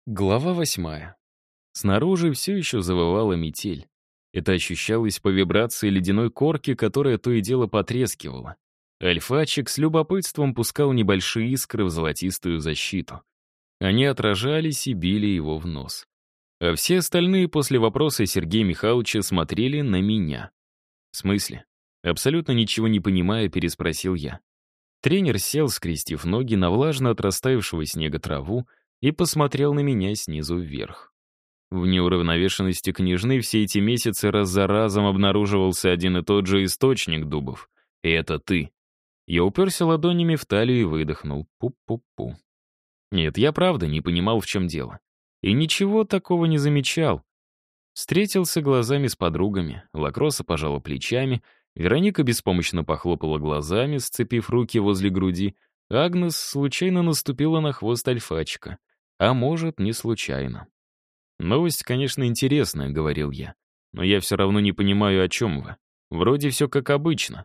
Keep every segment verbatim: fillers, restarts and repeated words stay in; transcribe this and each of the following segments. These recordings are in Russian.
Глава восьмая. Снаружи все еще завывала метель. Это ощущалось по вибрации ледяной корки, которая то и дело потрескивала. Альфачик с любопытством пускал небольшие искры в золотистую защиту. Они отражались и били его в нос. А все остальные после вопроса Сергея Михайловича смотрели на меня. «В смысле?» Абсолютно ничего не понимая, переспросил я. Тренер сел, скрестив ноги на влажно от растаявшего снега траву, и посмотрел на меня снизу вверх. В неуравновешенности княжны все эти месяцы раз за разом обнаруживался один и тот же источник дубов. И это ты. Я уперся ладонями в талию и выдохнул. Пу-пу-пу. Нет, я правда не понимал, в чем дело. И ничего такого не замечал. Встретился глазами с подругами, Лакроса пожала плечами, Вероника беспомощно похлопала глазами, сцепив руки возле груди, Агнес случайно наступила на хвост альфачка. А может, не случайно. «Новость, конечно, интересная», — говорил я. «Но я все равно не понимаю, о чем вы. Вроде все как обычно».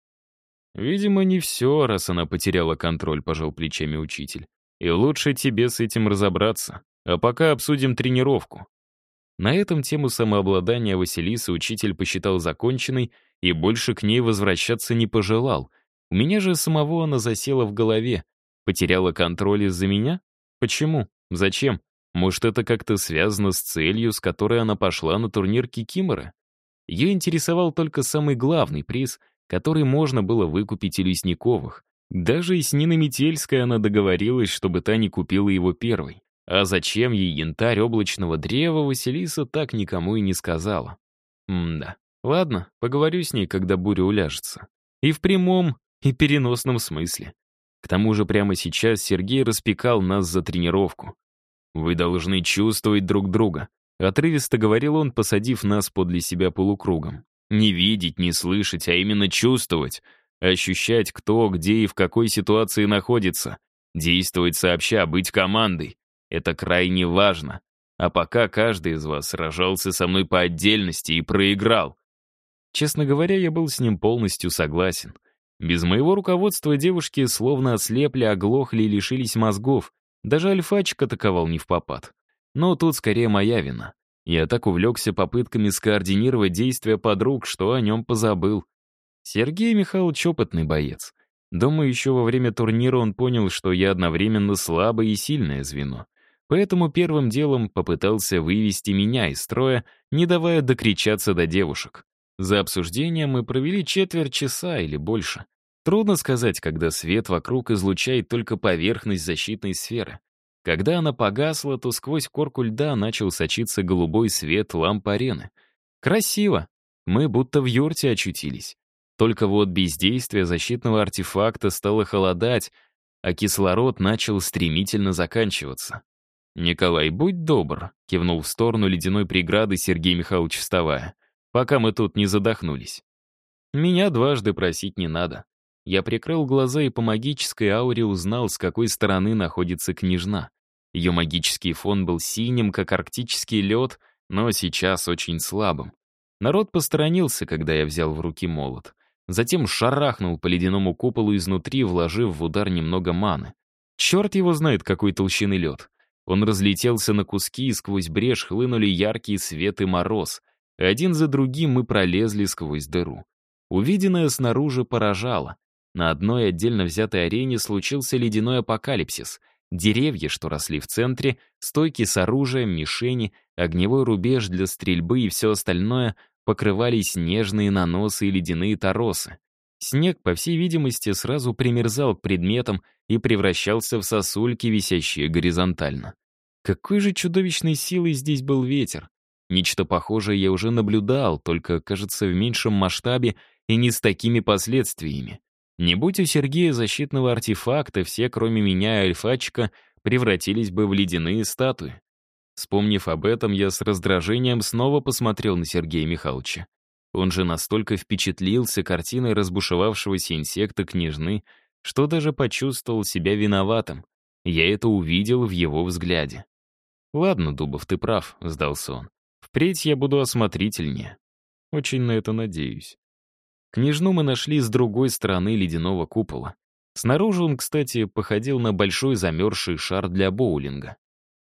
«Видимо, не все, раз она потеряла контроль», — пожал плечами учитель. «И лучше тебе с этим разобраться. А пока обсудим тренировку». На этом тему самообладания Василисы учитель посчитал законченной и больше к ней возвращаться не пожелал. У меня же самого она засела в голове. Потеряла контроль из-за меня? Почему? Зачем? Может, это как-то связано с целью, с которой она пошла на турнир Кикимора? Ее интересовал только самый главный приз, который можно было выкупить у Лесниковых. Даже и с Ниной Метельской она договорилась, чтобы та не купила его первой. А зачем ей янтарь облачного древа, Василиса так никому и не сказала. М-да. Ладно, поговорю с ней, когда буря уляжется. И в прямом, и переносном смысле. К тому же прямо сейчас Сергей распекал нас за тренировку. «Вы должны чувствовать друг друга», — отрывисто говорил он, посадив нас подле себя полукругом. «Не видеть, не слышать, а именно чувствовать, ощущать, кто, где и в какой ситуации находится, действовать сообща, быть командой. Это крайне важно. А пока каждый из вас сражался со мной по отдельности и проиграл». Честно говоря, я был с ним полностью согласен. Без моего руководства девушки словно ослепли, оглохли и лишились мозгов. Даже альфачик атаковал не впопад. Но тут скорее моя вина. Я так увлекся попытками скоординировать действия подруг, что о нем позабыл. Сергей Михайлович опытный боец. Думаю, еще во время турнира он понял, что я одновременно слабое и сильное звено. Поэтому первым делом попытался вывести меня из строя, не давая докричаться до девушек. За обсуждением мы провели четверть часа или больше. Трудно сказать, когда свет вокруг излучает только поверхность защитной сферы. Когда она погасла, то сквозь корку льда начал сочиться голубой свет ламп арены. Красиво. Мы будто в юрте очутились. Только вот бездействие защитного артефакта стало холодать, а кислород начал стремительно заканчиваться. «Николай, будь добр», — кивнул в сторону ледяной преграды Сергей Михайлович, вставая, «пока мы тут не задохнулись». Меня дважды просить не надо. Я прикрыл глаза и по магической ауре узнал, с какой стороны находится княжна. Ее магический фон был синим, как арктический лед, но сейчас очень слабым. Народ посторонился, когда я взял в руки молот. Затем шарахнул по ледяному куполу изнутри, вложив в удар немного маны. Черт его знает, какой толщины лед. Он разлетелся на куски, и сквозь брешь хлынули яркий свет и мороз. Один за другим мы пролезли сквозь дыру. Увиденное снаружи поражало. На одной отдельно взятой арене случился ледяной апокалипсис. Деревья, что росли в центре, стойки с оружием, мишени, огневой рубеж для стрельбы и все остальное покрывали снежные наносы и ледяные торосы. Снег, по всей видимости, сразу примерзал к предметам и превращался в сосульки, висящие горизонтально. Какой же чудовищной силой здесь был ветер! Нечто похожее я уже наблюдал, только, кажется, в меньшем масштабе и не с такими последствиями. Не будь у Сергея защитного артефакта, все, кроме меня и альфачика, превратились бы в ледяные статуи. Вспомнив об этом, я с раздражением снова посмотрел на Сергея Михайловича. Он же настолько впечатлился картиной разбушевавшегося инсекта княжны, что даже почувствовал себя виноватым. Я это увидел в его взгляде. «Ладно, Дубов, ты прав», — сдался он. «Впредь я буду осмотрительнее. Очень на это надеюсь». Княжну мы нашли с другой стороны ледяного купола. Снаружи он, кстати, походил на большой замерзший шар для боулинга.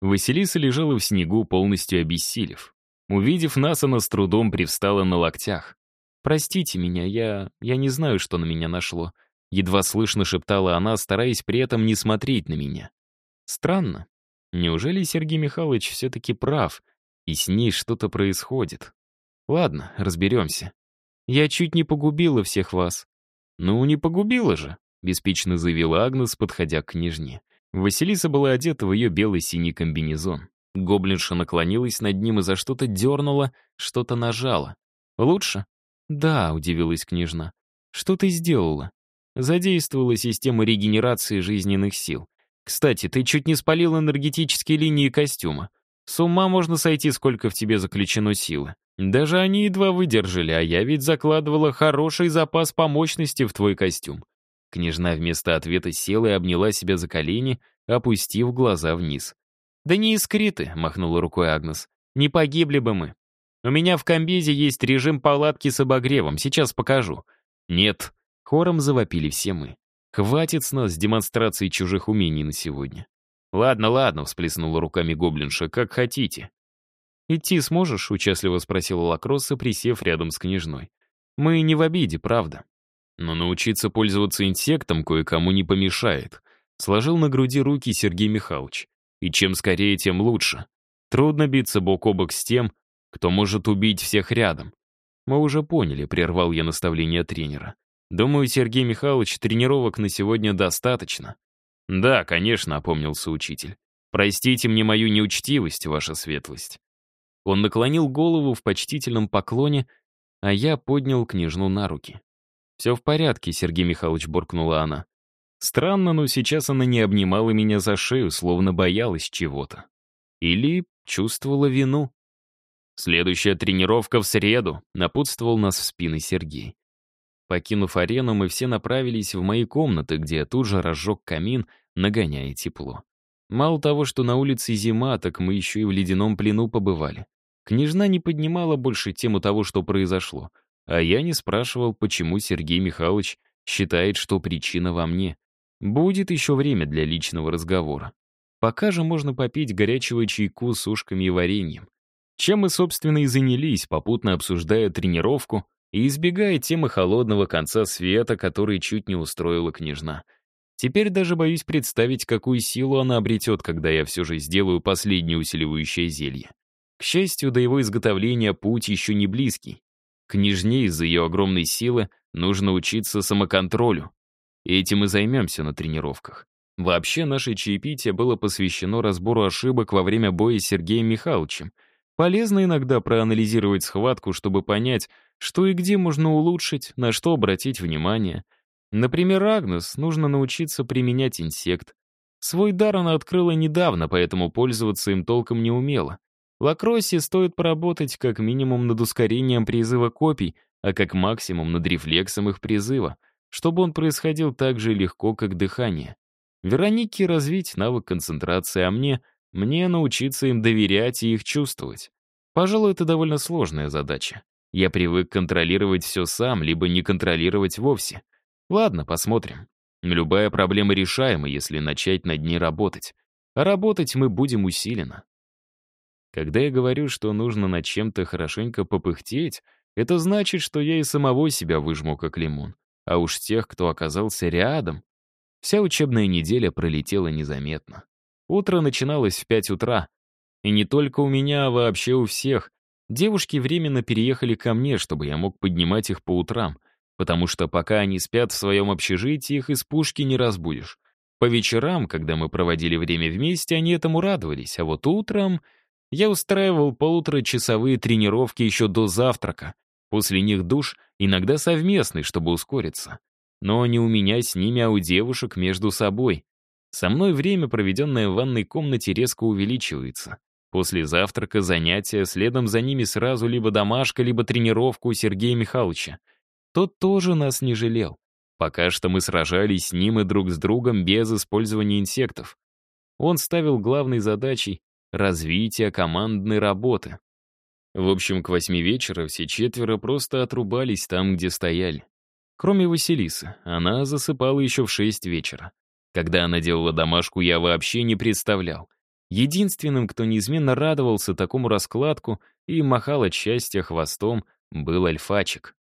Василиса лежала в снегу, полностью обессилев. Увидев нас, она с трудом привстала на локтях. «Простите меня, я... я не знаю, что на меня нашло», — едва слышно шептала она, стараясь при этом не смотреть на меня. Странно. Неужели Сергей Михайлович все-таки прав, и с ней что-то происходит? Ладно, разберемся. Я чуть не погубила всех вас. Ну, не погубила же, беспечно заявила Агнес, подходя к княжне. Василиса была одета в ее белый-синий комбинезон. Гоблинша наклонилась над ним и за что-то дернула, что-то нажала. «Лучше?» «Да», — удивилась княжна. «Что ты сделала?» «Задействовала систему регенерации жизненных сил. Кстати, ты чуть не спалил энергетические линии костюма. С ума можно сойти, сколько в тебе заключено силы. Даже они едва выдержали, а я ведь закладывала хороший запас по мощности в твой костюм». Княжна вместо ответа села и обняла себя за колени, опустив глаза вниз. «Да не искриты», — махнула рукой Агнес. «Не погибли бы мы. У меня в комбезе есть режим палатки с обогревом, сейчас покажу». «Нет», — хором завопили все мы. «Хватит с нас демонстрации чужих умений на сегодня». «Ладно, ладно», — всплеснула руками гоблинша, — «как хотите». «Идти сможешь?» — участливо спросила Лакросса, присев рядом с княжной. «Мы не в обиде, правда. Но научиться пользоваться инсектом кое-кому не помешает», — сложил на груди руки Сергей Михайлович. «И чем скорее, тем лучше. Трудно биться бок о бок с тем, кто может убить всех рядом». «Мы уже поняли», — прервал я наставление тренера. «Думаю, Сергей Михайлович, тренировок на сегодня достаточно». «Да, конечно», — опомнился учитель. «Простите мне мою неучтивость, ваша светлость». Он наклонил голову в почтительном поклоне, а я поднял княжну на руки. «Все в порядке», — Сергей Михайлович, буркнула она. Странно, но сейчас она не обнимала меня за шею, словно боялась чего-то. Или чувствовала вину. «Следующая тренировка в среду», — напутствовал нас в спины Сергей. Покинув арену, мы все направились в мои комнаты, где я тут же разжег камин, нагоняя тепло. Мало того, что на улице зима, так мы еще и в ледяном плену побывали. Княжна не поднимала больше тему того, что произошло, а я не спрашивал, почему Сергей Михайлович считает, что причина во мне. Будет еще время для личного разговора. Пока же можно попить горячего чайку с ушками и вареньем. Чем мы, собственно, и занялись, попутно обсуждая тренировку и избегая темы холодного конца света, который чуть не устроила княжна. Теперь даже боюсь представить, какую силу она обретет, когда я все же сделаю последнее усиливающее зелье. К счастью, до его изготовления путь еще не близкий. Княжне из-за ее огромной силы нужно учиться самоконтролю. И этим и займемся на тренировках. Вообще, наше чаепитие было посвящено разбору ошибок во время боя с Сергеем Михайловичем. Полезно иногда проанализировать схватку, чтобы понять, что и где можно улучшить, на что обратить внимание. Например, Агнес нужно научиться применять инсект. Свой дар она открыла недавно, поэтому пользоваться им толком не умела. Лакроссе стоит поработать как минимум над ускорением призыва копий, а как максимум над рефлексом их призыва, чтобы он происходил так же легко, как дыхание. Веронике развить навык концентрации, а мне — мне научиться им доверять и их чувствовать. Пожалуй, это довольно сложная задача. Я привык контролировать все сам, либо не контролировать вовсе. Ладно, посмотрим. Любая проблема решаема, если начать над ней работать. А работать мы будем усиленно. Когда я говорю, что нужно над чем-то хорошенько попыхтеть, это значит, что я и самого себя выжму как лимон. А уж тех, кто оказался рядом. Вся учебная неделя пролетела незаметно. Утро начиналось в пять утра. И не только у меня, а вообще у всех. Девушки временно переехали ко мне, чтобы я мог поднимать их по утрам, потому что пока они спят в своем общежитии, их из пушки не разбудишь. По вечерам, когда мы проводили время вместе, они этому радовались, а вот утром я устраивал полуторачасовые тренировки еще до завтрака. После них душ, иногда совместный, чтобы ускориться. Но не у меня с ними, а у девушек между собой. Со мной время, проведенное в ванной комнате, резко увеличивается. После завтрака занятия, следом за ними сразу либо домашка, либо тренировка у Сергея Михайловича. Тот тоже нас не жалел. Пока что мы сражались с ним и друг с другом без использования инсектов. Он ставил главной задачей развитие командной работы. В общем, к восьми вечера все четверо просто отрубались там, где стояли. Кроме Василисы, она засыпала еще в шесть вечера. Когда она делала домашку, я вообще не представлял. Единственным, кто неизменно радовался такому раскладку и махал от счастья хвостом, был альфачик.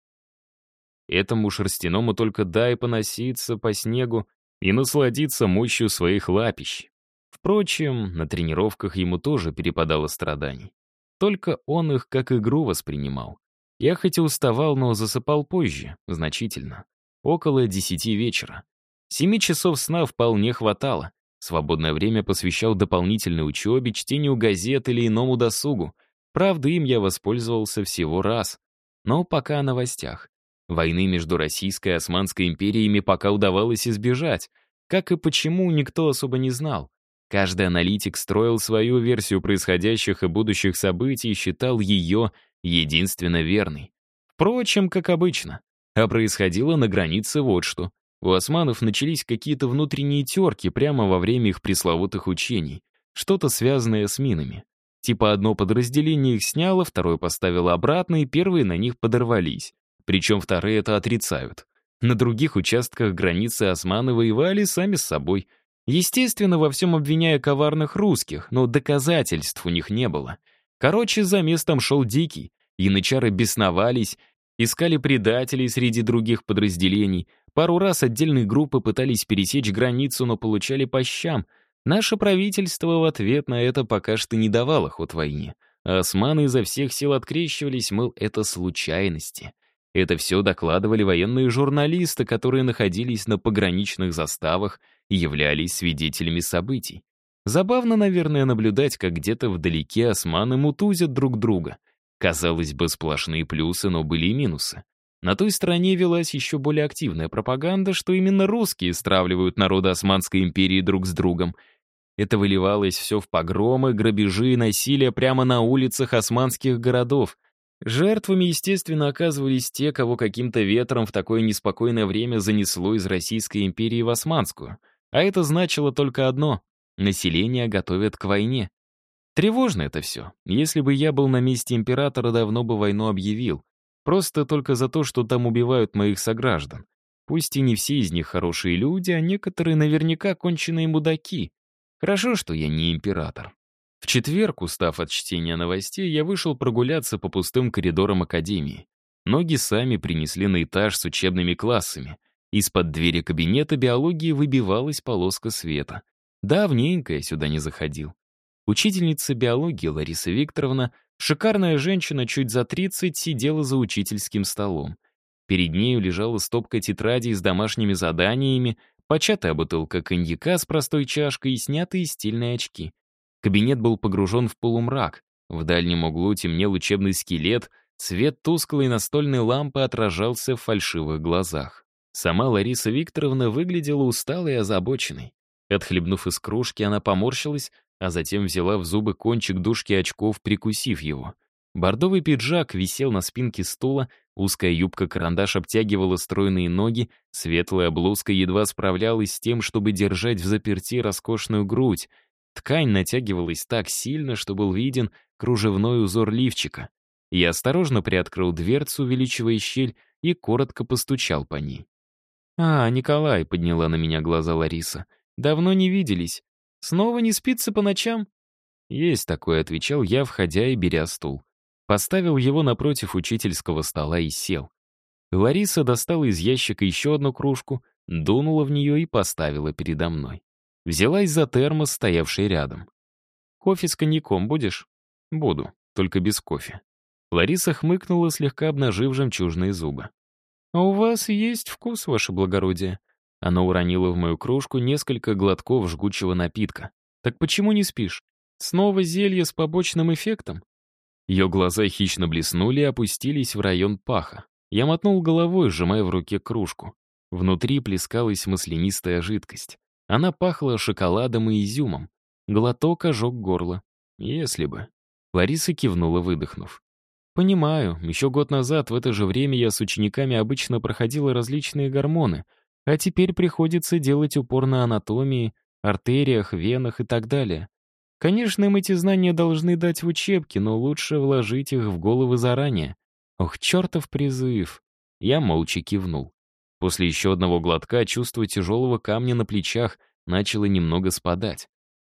Этому шерстяному только дай поноситься по снегу и насладиться мощью своих лапищ. Впрочем, на тренировках ему тоже перепадало страданий. Только он их как игру воспринимал. Я хоть и уставал, но засыпал позже, значительно. Около десяти вечера. Семи часов сна вполне хватало. Свободное время посвящал дополнительной учебе, чтению газет или иному досугу. Правда, им я воспользовался всего раз. Но пока о новостях. Войны между Российской и Османской империями пока удавалось избежать. Как и почему, никто особо не знал. Каждый аналитик строил свою версию происходящих и будущих событий и считал ее единственно верной. Впрочем, как обычно. А происходило на границе вот что. У османов начались какие-то внутренние терки прямо во время их пресловутых учений. Что-то связанное с минами. Типа одно подразделение их сняло, второе поставило обратно, и первые на них подорвались. Причем вторые это отрицают. На других участках границы османы воевали сами с собой. Естественно, во всем обвиняя коварных русских, но доказательств у них не было. Короче, замес там шел дикий. Янычары бесновались, искали предателей среди других подразделений. Пару раз отдельные группы пытались пересечь границу, но получали по щам. Наше правительство в ответ на это пока что не давало ход войне. А османы изо всех сил открещивались, мол, это случайности. Это все докладывали военные журналисты, которые находились на пограничных заставах и являлись свидетелями событий. Забавно, наверное, наблюдать, как где-то вдалеке османы мутузят друг друга. Казалось бы, сплошные плюсы, но были и минусы. На той стороне велась еще более активная пропаганда, что именно русские стравливают народы Османской империи друг с другом. Это выливалось все в погромы, грабежи и насилие прямо на улицах османских городов. Жертвами, естественно, оказывались те, кого каким-то ветром в такое неспокойное время занесло из Российской империи в Османскую. А это значило только одно — население готовят к войне. Тревожно это все. Если бы я был на месте императора, давно бы войну объявил. Просто только за то, что там убивают моих сограждан. Пусть и не все из них хорошие люди, а некоторые наверняка конченые мудаки. Хорошо, что я не император. В четверг, устав от чтения новостей, я вышел прогуляться по пустым коридорам академии. Ноги сами принесли на этаж с учебными классами. Из-под двери кабинета биологии выбивалась полоска света. Давненько я сюда не заходил. Учительница биологии Лариса Викторовна, шикарная женщина чуть за тридцать, сидела за учительским столом. Перед нею лежала стопка тетрадей с домашними заданиями, початая бутылка коньяка с простой чашкой и снятые стильные очки. Кабинет был погружен в полумрак. В дальнем углу темнел учебный скелет, свет тусклой настольной лампы отражался в фальшивых глазах. Сама Лариса Викторовна выглядела усталой и озабоченной. Отхлебнув из кружки, она поморщилась, а затем взяла в зубы кончик дужки очков, прикусив его. Бордовый пиджак висел на спинке стула, узкая юбка-карандаш обтягивала стройные ноги, светлая блузка едва справлялась с тем, чтобы держать взаперти роскошную грудь. Ткань натягивалась так сильно, что был виден кружевной узор лифчика. Я осторожно приоткрыл дверцу, увеличивая щель, и коротко постучал по ней. «А, Николай», — подняла на меня глаза Лариса, — «давно не виделись. Снова не спится по ночам?» «Есть такое», — отвечал я, входя и беря стул. Поставил его напротив учительского стола и сел. Лариса достала из ящика еще одну кружку, дунула в нее и поставила передо мной. Взялась за термос, стоявший рядом. «Кофе с коньяком будешь?» «Буду, только без кофе». Лариса хмыкнула, слегка обнажив жемчужные зубы. «А у вас есть вкус, ваше благородие?» Она уронила в мою кружку несколько глотков жгучего напитка. «Так почему не спишь? Снова зелье с побочным эффектом?» Ее глаза хищно блеснули и опустились в район паха. Я мотнул головой, сжимая в руке кружку. Внутри плескалась маслянистая жидкость. Она пахла шоколадом и изюмом. Глоток ожег горло. Если бы. Лариса кивнула, выдохнув. «Понимаю, еще год назад в это же время я с учениками обычно проходила различные гормоны, а теперь приходится делать упор на анатомии, артериях, венах и так далее. Конечно, им эти знания должны дать в учебке, но лучше вложить их в головы заранее. Ох, чертов призыв!» Я молча кивнул. После еще одного глотка чувство тяжелого камня на плечах начало немного спадать.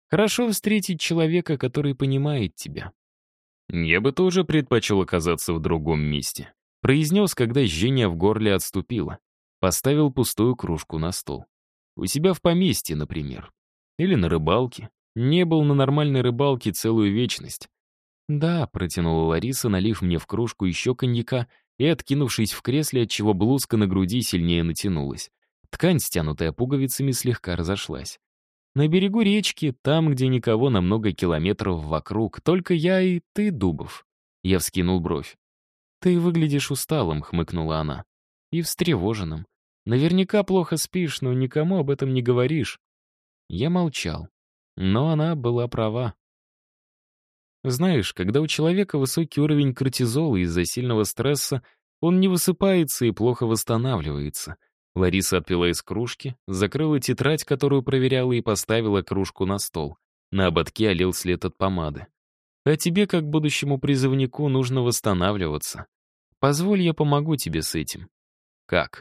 Хорошо встретить человека, который понимает тебя. «Я бы тоже предпочел оказаться в другом месте», — произнес, когда жжение в горле отступило. Поставил пустую кружку на стол. «У себя в поместье, например. Или на рыбалке. Не был на нормальной рыбалке целую вечность». «Да», — протянула Лариса, налив мне в кружку еще коньяка и откинувшись в кресле, отчего блузка на груди сильнее натянулась. Ткань, стянутая пуговицами, слегка разошлась. «На берегу речки, там, где никого на много километров вокруг, только я и ты, Дубов». Я вскинул бровь. «Ты выглядишь усталым», — хмыкнула она. «И встревоженным. Наверняка плохо спишь, но никому об этом не говоришь». Я молчал. Но она была права. Знаешь, когда у человека высокий уровень кортизола из-за сильного стресса, он не высыпается и плохо восстанавливается. Лариса отпила из кружки, закрыла тетрадь, которую проверяла, и поставила кружку на стол. На ободке олел след от помады. А тебе, как будущему призывнику, нужно восстанавливаться. Позволь, я помогу тебе с этим. Как?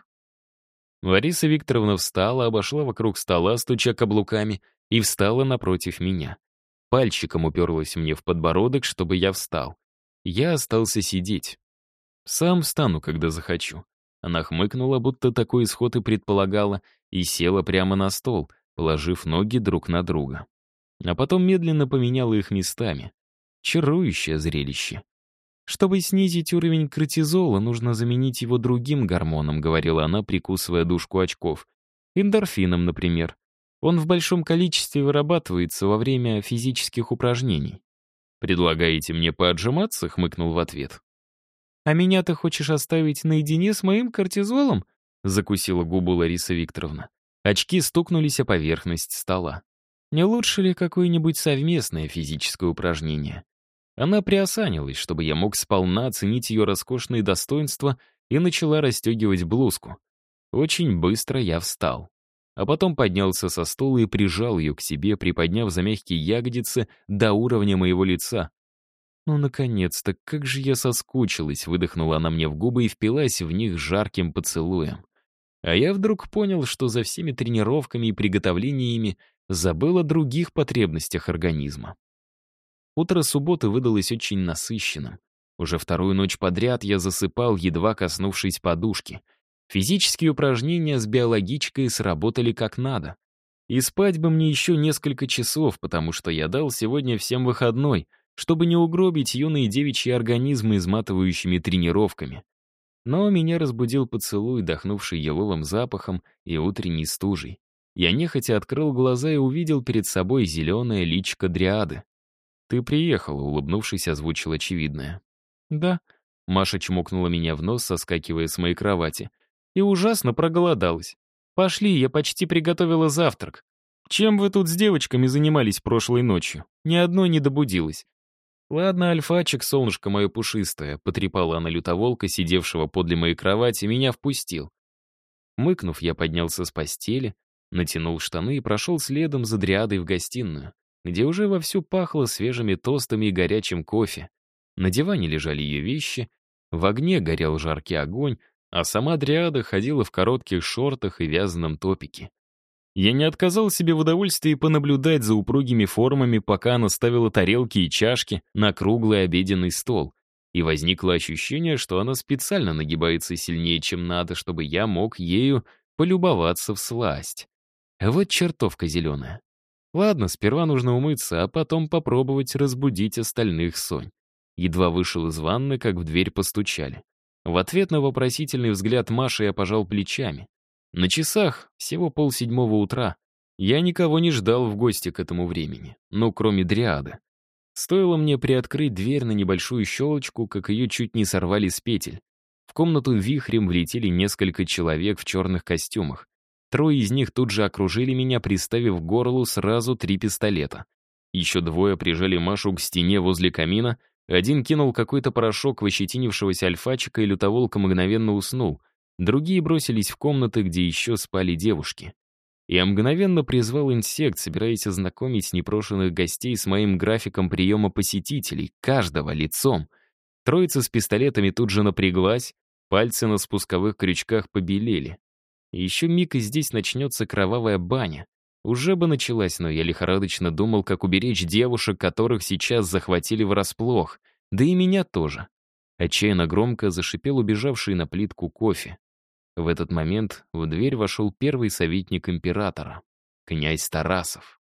Лариса Викторовна встала, обошла вокруг стола, стуча каблуками, и встала напротив меня. Пальчиком уперлась мне в подбородок, чтобы я встал. Я остался сидеть. Сам встану, когда захочу. Она хмыкнула, будто такой исход и предполагала, и села прямо на стол, положив ноги друг на друга. А потом медленно поменяла их местами. Чарующее зрелище. «Чтобы снизить уровень кортизола, нужно заменить его другим гормоном», — говорила она, прикусывая дужку очков. «Эндорфином, например. Он в большом количестве вырабатывается во время физических упражнений». «Предлагаете мне поотжиматься?» — хмыкнул в ответ. «А меня ты хочешь оставить наедине с моим кортизолом?» — закусила губу Лариса Викторовна. Очки стукнулись о поверхность стола. «Не лучше ли какое-нибудь совместное физическое упражнение?» Она приосанилась, чтобы я мог сполна оценить ее роскошные достоинства, и начала расстегивать блузку. Очень быстро я встал. А потом поднялся со стула и прижал ее к себе, приподняв за мягкие ягодицы до уровня моего лица. «Ну, наконец-то, как же я соскучилась!» — выдохнула она мне в губы и впилась в них жарким поцелуем. А я вдруг понял, что за всеми тренировками и приготовлениями забыл о других потребностях организма. Утро субботы выдалось очень насыщенным. Уже вторую ночь подряд я засыпал, едва коснувшись подушки. Физические упражнения с биологичкой сработали как надо. И спать бы мне еще несколько часов, потому что я дал сегодня всем выходной, чтобы не угробить юные девичьи организмы изматывающими тренировками. Но меня разбудил поцелуй, дохнувший еловым запахом и утренней стужей. Я нехотя открыл глаза и увидел перед собой зеленое личико дриады. «Ты приехала», — улыбнувшись, озвучил очевидное. «Да», — Маша чмокнула меня в нос, соскакивая с моей кровати. «И ужасно проголодалась. Пошли, я почти приготовила завтрак. Чем вы тут с девочками занимались прошлой ночью? Ни одной не добудилась». «Ладно, Альфачик, солнышко мое пушистое», — потрепала она лютоволка, сидевшего подле моей кровати, меня впустил. Мыкнув, я поднялся с постели, натянул штаны и прошел следом за дриадой в гостиную, где уже вовсю пахло свежими тостами и горячим кофе. На диване лежали ее вещи, в огне горел жаркий огонь, а сама дриада ходила в коротких шортах и вязаном топике. Я не отказал себе в удовольствии понаблюдать за упругими формами, пока она ставила тарелки и чашки на круглый обеденный стол, и возникло ощущение, что она специально нагибается сильнее, чем надо, чтобы я мог ею полюбоваться всласть. Вот чертовка зеленая. Ладно, сперва нужно умыться, а потом попробовать разбудить остальных сонь. Едва вышел из ванны, как в дверь постучали. В ответ на вопросительный взгляд Маши я пожал плечами. На часах всего полседьмого утра. Я никого не ждал в гости к этому времени, ну, кроме дриады. Стоило мне приоткрыть дверь на небольшую щелочку, как ее чуть не сорвали с петель. В комнату вихрем влетели несколько человек в черных костюмах. Трое из них тут же окружили меня, приставив к горлу сразу три пистолета. Еще двое прижали Машу к стене возле камина, один кинул какой-то порошок в ощетинившегося альфачика, и лютоволка мгновенно уснул. Другие бросились в комнаты, где еще спали девушки. Я мгновенно призвал инсект, собираясь ознакомить непрошенных гостей с моим графиком приема посетителей, каждого лицом. Троица с пистолетами тут же напряглась, пальцы на спусковых крючках побелели. Еще миг, и здесь начнется кровавая баня. Уже бы началась, но я лихорадочно думал, как уберечь девушек, которых сейчас захватили врасплох, да и меня тоже. Отчаянно громко зашипел убежавший на плитку кофе. В этот момент в дверь вошел первый советник императора, князь Тарасов.